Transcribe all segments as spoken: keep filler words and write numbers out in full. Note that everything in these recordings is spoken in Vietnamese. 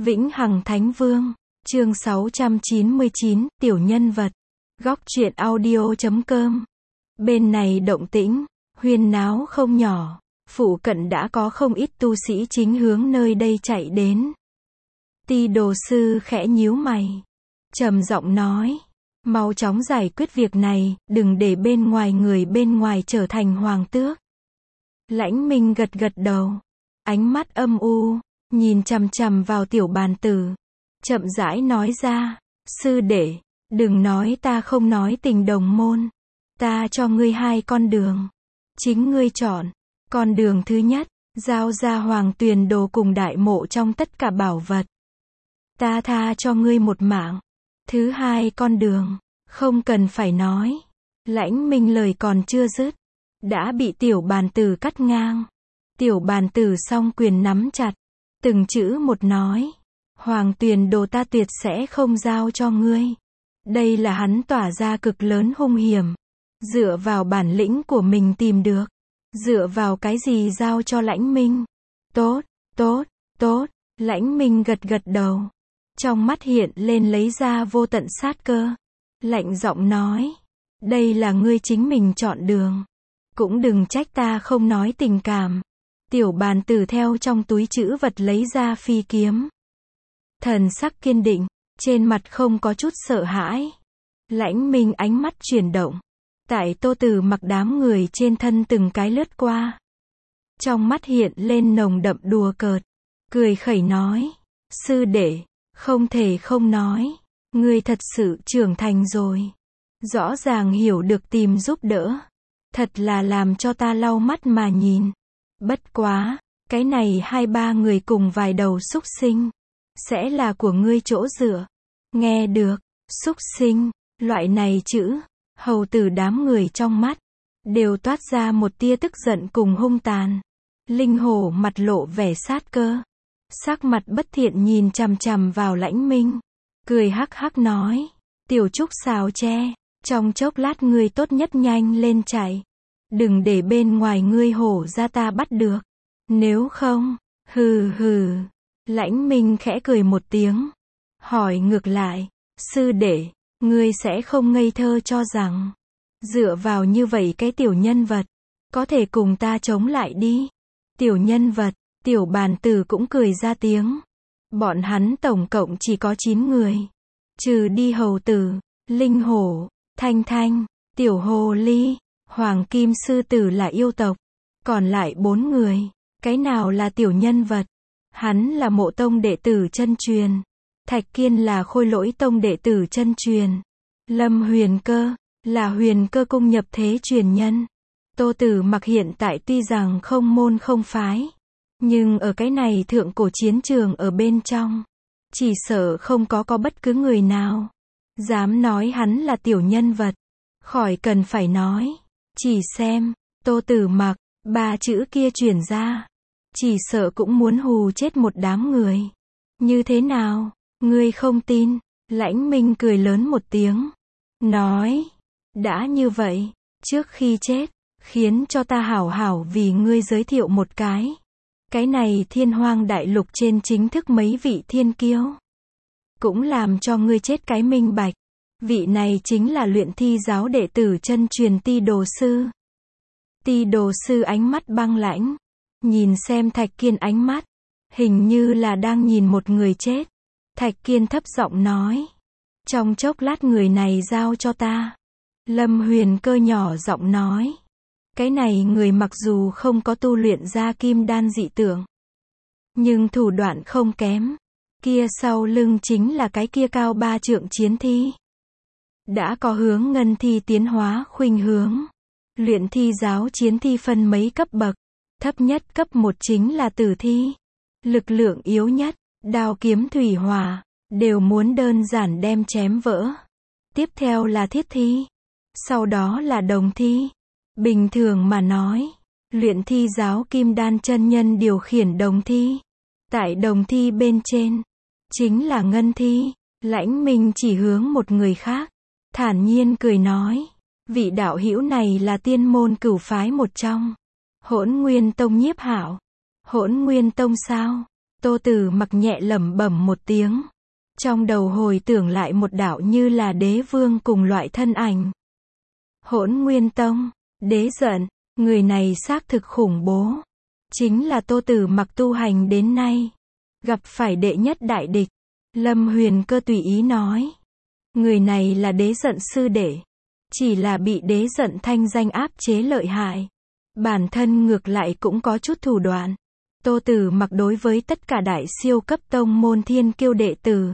Vĩnh Hằng Thánh Vương, chương sáu trăm chín mươi chín, tiểu nhân vật. Góc truyện audio chấm com. Bên này động tĩnh, huyên náo không nhỏ, phụ cận đã có không ít tu sĩ chính hướng nơi đây chạy đến. Ti đồ sư khẽ nhíu mày, trầm giọng nói, mau chóng giải quyết việc này, đừng để bên ngoài người bên ngoài trở thành hoàng tước. Lãnh Minh gật gật đầu, ánh mắt âm u, nhìn chằm chằm vào tiểu bàn tử, chậm rãi nói ra, sư đệ, đừng nói ta không nói tình đồng môn, ta cho ngươi hai con đường, chính ngươi chọn. Con đường thứ nhất, giao ra hoàng tuyền đồ cùng đại mộ trong tất cả bảo vật, ta tha cho ngươi một mạng. Thứ hai con đường, không cần phải nói. Lãnh Minh lời còn chưa dứt, đã bị tiểu bàn tử cắt ngang. Tiểu bàn tử song quyền nắm chặt, từng chữ một nói, hoàng tuyền đồ ta tuyệt sẽ không giao cho ngươi. Đây là hắn tỏa ra cực lớn hung hiểm, dựa vào bản lĩnh của mình tìm được, dựa vào cái gì giao cho Lãnh Minh. Tốt, tốt, tốt. Lãnh Minh gật gật đầu, trong mắt hiện lên lấy ra vô tận sát cơ, lạnh giọng nói, đây là ngươi chính mình chọn đường, cũng đừng trách ta không nói tình cảm. Tiểu bàn tử theo trong túi trữ vật lấy ra phi kiếm, thần sắc kiên định, trên mặt không có chút sợ hãi. Lãnh Minh ánh mắt chuyển động, tại Tô Tử Mặc đám người trên thân từng cái lướt qua, trong mắt hiện lên nồng đậm đùa cợt, cười khẩy nói, sư đệ, không thể không nói, ngươi thật sự trưởng thành rồi, rõ ràng hiểu được tìm giúp đỡ, thật là làm cho ta lau mắt mà nhìn. Bất quá, cái này hai ba người cùng vài đầu súc sinh, sẽ là của ngươi chỗ dựa. Nghe được, súc sinh, loại này chữ, hầu tử đám người trong mắt, đều toát ra một tia tức giận cùng hung tàn. Linh Hổ mặt lộ vẻ sát cơ, sắc mặt bất thiện nhìn chằm chằm vào Lãnh Minh, cười hắc hắc nói, tiểu trúc xào tre, trong chốc lát ngươi tốt nhất nhanh lên chạy, đừng để bên ngoài ngươi hổ ra ta bắt được, nếu không, hừ hừ. Lãnh Minh khẽ cười một tiếng, hỏi ngược lại, sư đệ, ngươi sẽ không ngây thơ cho rằng, dựa vào như vậy cái tiểu nhân vật, có thể cùng ta chống lại đi. Tiểu nhân vật, tiểu bàn tử cũng cười ra tiếng, bọn hắn tổng cộng chỉ có chín người, trừ đi hầu tử, Linh Hổ, Thanh Thanh, tiểu hồ ly, Hoàng Kim sư tử là yêu tộc, còn lại bốn người, cái nào là tiểu nhân vật? Hắn là Mộ Tông đệ tử chân truyền, Thạch Kiên là Khôi Lỗi Tông đệ tử chân truyền, Lâm Huyền Cơ là Huyền Cơ cung nhập thế truyền nhân. Tô Tử Mặc hiện tại tuy rằng không môn không phái, nhưng ở cái này thượng cổ chiến trường ở bên trong, chỉ sợ không có có bất cứ người nào dám nói hắn là tiểu nhân vật. Khỏi cần phải nói, chỉ xem Tô Tử Mặc ba chữ kia truyền ra, chỉ sợ cũng muốn hù chết một đám người. Như thế nào, ngươi không tin? Lãnh Minh cười lớn một tiếng, nói, đã như vậy, trước khi chết, khiến cho ta hảo hảo vì ngươi giới thiệu một cái. Cái này Thiên Hoang đại lục trên chính thức mấy vị thiên kiêu, cũng làm cho ngươi chết cái minh bạch. Vị này chính là luyện thi giáo đệ tử chân truyền Ti đồ sư. Ti đồ sư ánh mắt băng lãnh, nhìn xem Thạch Kiên ánh mắt, hình như là đang nhìn một người chết. Thạch Kiên thấp giọng nói, trong chốc lát người này giao cho ta. Lâm Huyền Cơ nhỏ giọng nói, cái này người mặc dù không có tu luyện ra kim đan dị tượng, nhưng thủ đoạn không kém. Kia sau lưng chính là cái kia cao ba trượng chiến thi, đã có hướng ngân thi tiến hóa khuynh hướng. Luyện thi giáo chiến thi phân mấy cấp bậc, thấp nhất cấp một chính là tử thi, lực lượng yếu nhất, đao kiếm thủy hỏa, đều muốn đơn giản đem chém vỡ. Tiếp theo là thiết thi, sau đó là đồng thi. Bình thường mà nói, luyện thi giáo kim đan chân nhân điều khiển đồng thi, tại đồng thi bên trên, chính là ngân thi. Lãnh Minh chỉ hướng một người khác, thản nhiên cười nói, vị đạo hữu này là tiên môn cửu phái một trong, Hỗn Nguyên Tông Nhiếp Hạo. Hỗn Nguyên Tông sao? Tô Tử Mặc nhẹ lẩm bẩm một tiếng. Trong đầu hồi tưởng lại một đạo như là đế vương cùng loại thân ảnh. Hỗn Nguyên Tông, đế giận, người này xác thực khủng bố. Chính là Tô Tử Mặc tu hành đến nay. Gặp phải đệ nhất đại địch. Lâm Huyền Cơ tùy ý nói. Người này là đế giận sư đệ. Chỉ là bị đế giận thanh danh áp chế lợi hại. Bản thân ngược lại cũng có chút thủ đoạn. Tô Tử Mặc đối với tất cả đại siêu cấp tông môn thiên kiêu đệ tử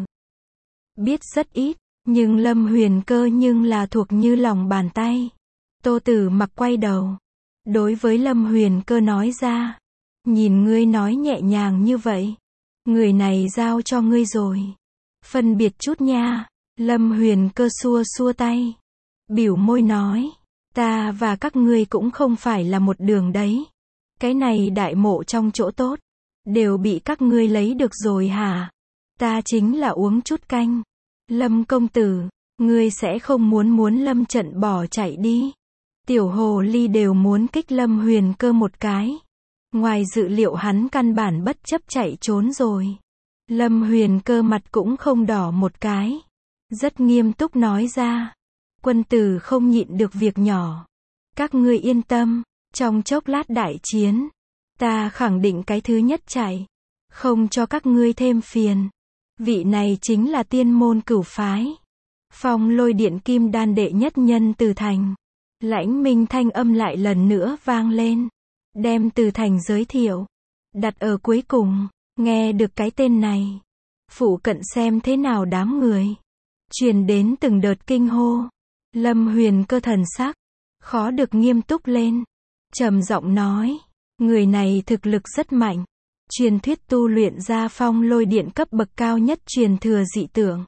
biết rất ít, nhưng Lâm Huyền Cơ nhưng là thuộc như lòng bàn tay. Tô Tử Mặc quay đầu, đối với Lâm Huyền Cơ nói ra, nhìn ngươi nói nhẹ nhàng như vậy, người này giao cho ngươi rồi. Phân biệt chút nha. Lâm Huyền Cơ xua xua tay, biểu môi nói, ta và các ngươi cũng không phải là một đường đấy. Cái này đại mộ trong chỗ tốt, đều bị các ngươi lấy được rồi hả? Ta chính là uống chút canh. Lâm công tử, ngươi sẽ không muốn muốn Lâm Trận bỏ chạy đi. Tiểu hồ ly đều muốn kích Lâm Huyền Cơ một cái. Ngoài dự liệu hắn căn bản bất chấp chạy trốn rồi. Lâm Huyền Cơ mặt cũng không đỏ một cái. Rất nghiêm túc nói ra. Quân tử không nhịn được việc nhỏ. Các ngươi yên tâm, trong chốc lát đại chiến, ta khẳng định cái thứ nhất chạy. Không cho các ngươi thêm phiền. Vị này chính là tiên môn cửu phái. Phong Lôi Điện Kim Đan đệ nhất nhân Từ Thành. Lãnh Minh thanh âm lại lần nữa vang lên. Đem Từ Thành giới thiệu. Đặt ở cuối cùng. Nghe được cái tên này. Phụ cận xem thế nào đám người. Truyền đến từng đợt kinh hô. Lâm Huyền Cơ thần sắc. Khó được nghiêm túc lên. Trầm giọng nói. Người này thực lực rất mạnh. Truyền thuyết tu luyện ra Phong Lôi Điện cấp bậc cao nhất truyền thừa dị tượng.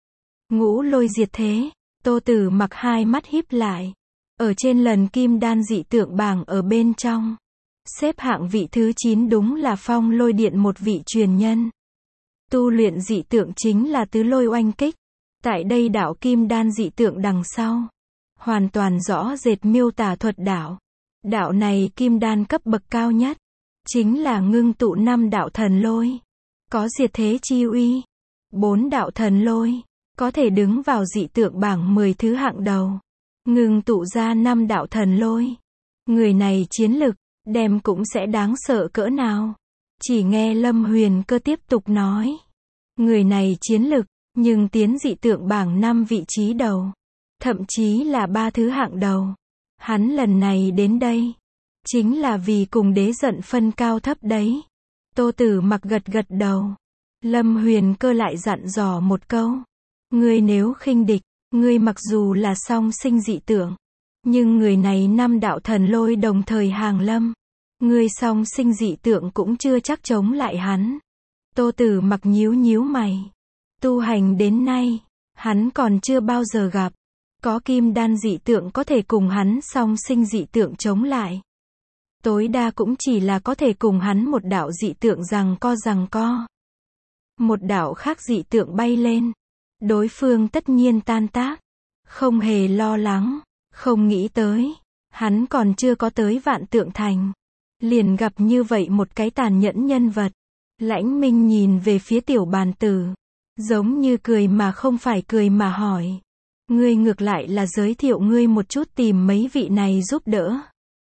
Ngũ lôi diệt thế. Tô Tử Mặc hai mắt híp lại. Ở trên lần kim đan dị tượng bảng ở bên trong. Xếp hạng vị thứ chín đúng là Phong Lôi Điện một vị truyền nhân. Tu luyện dị tượng chính là tứ lôi oanh kích. Tại đây đạo kim đan dị tượng đằng sau. Hoàn toàn rõ rệt miêu tả thuật đạo. Đạo này kim đan cấp bậc cao nhất. Chính là ngưng tụ năm đạo thần lôi. Có diệt thế chi uy. Bốn đạo thần lôi. Có thể đứng vào dị tượng bảng mười thứ hạng đầu. Ngưng tụ ra năm đạo thần lôi. Người này chiến lực, đem cũng sẽ đáng sợ cỡ nào. Chỉ nghe Lâm Huyền Cơ tiếp tục nói. Người này chiến lực, nhưng tiến dị tượng bảng năm vị trí đầu. Thậm chí là ba thứ hạng đầu. Hắn lần này đến đây. Chính là vì cùng đế giận phân cao thấp đấy. Tô Tử Mặc gật gật đầu. Lâm Huyền Cơ lại dặn dò một câu. Ngươi nếu khinh địch, ngươi mặc dù là song sinh dị tượng. Nhưng người này năm đạo thần lôi đồng thời hàng lâm. Ngươi song sinh dị tượng cũng chưa chắc chống lại hắn. Tô Tử Mặc nhíu nhíu mày. Tu hành đến nay, hắn còn chưa bao giờ gặp. Có kim đan dị tượng có thể cùng hắn song sinh dị tượng chống lại. Tối đa cũng chỉ là có thể cùng hắn một đạo dị tượng giằng co giằng co. Một đạo khác dị tượng bay lên. Đối phương tất nhiên tan tác. Không hề lo lắng. Không nghĩ tới. Hắn còn chưa có tới Vạn Tượng Thành. Liền gặp như vậy một cái tàn nhẫn nhân vật. Lãnh Minh nhìn về phía Tiểu Bàn Tử. Giống như cười mà không phải cười mà hỏi. Ngươi ngược lại là giới thiệu ngươi một chút tìm mấy vị này giúp đỡ.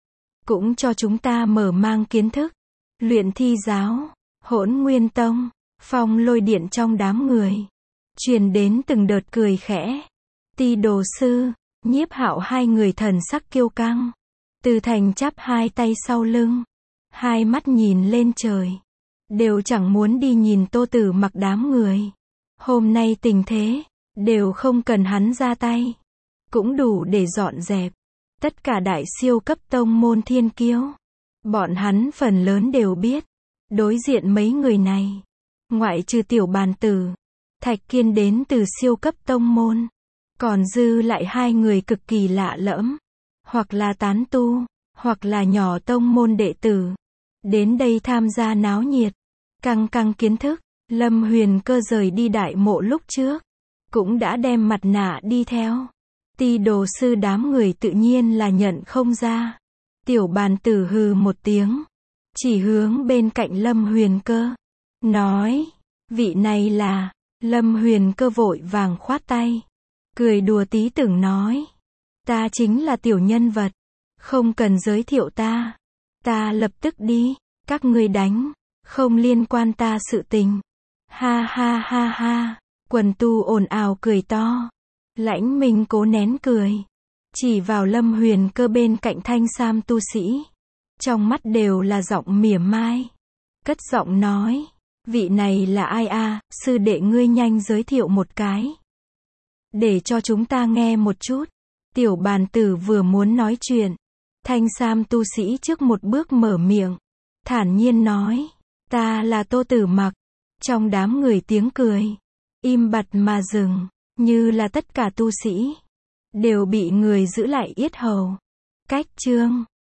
Cũng cho chúng ta mở mang kiến thức. Luyện Thi giáo, Hỗn Nguyên Tông, Phong Lôi Điện trong đám người. Truyền đến từng đợt cười khẽ. Ti Đồ Sư, Nhiếp Hạo hai người thần sắc kiêu căng. Từ Thành chắp hai tay sau lưng. Hai mắt nhìn lên trời. Đều chẳng muốn đi nhìn Tô Tử Mặc đám người. Hôm nay tình thế, đều không cần hắn ra tay. Cũng đủ để dọn dẹp. Tất cả đại siêu cấp tông môn thiên kiêu. Bọn hắn phần lớn đều biết. Đối diện mấy người này. Ngoại trừ Tiểu Bàn Tử. Thạch Kiên đến từ siêu cấp tông môn. Còn dư lại hai người cực kỳ lạ lẫm. Hoặc là tán tu. Hoặc là nhỏ tông môn đệ tử. Đến đây tham gia náo nhiệt. Căng căng kiến thức. Lâm Huyền Cơ rời đi đại mộ lúc trước. Cũng đã đem mặt nạ đi theo. Ti Đồ Sư đám người tự nhiên là nhận không ra. Tiểu Bàn Tử hừ một tiếng. Chỉ hướng bên cạnh Lâm Huyền Cơ. nói, vị này là, Lâm Huyền Cơ vội vàng khoát tay, cười đùa tí tưởng nói, ta chính là tiểu nhân vật, không cần giới thiệu ta, ta lập tức đi, các ngươi đánh, không liên quan ta sự tình. Ha ha ha ha, quần tu ồn ào cười to, Lãnh Minh cố nén cười, chỉ vào Lâm Huyền Cơ bên cạnh thanh sam tu sĩ, trong mắt đều là giọng mỉa mai, cất giọng nói, vị này là ai a, sư đệ ngươi nhanh giới thiệu một cái, để cho chúng ta nghe một chút. Tiểu bàn tử vừa muốn nói chuyện, thanh sam tu sĩ trước một bước mở miệng, thản nhiên nói, ta là Tô Tử Mặc. Trong đám người tiếng cười, im bặt mà dừng, như là tất cả tu sĩ đều bị người giữ lại yết hầu. Cách chương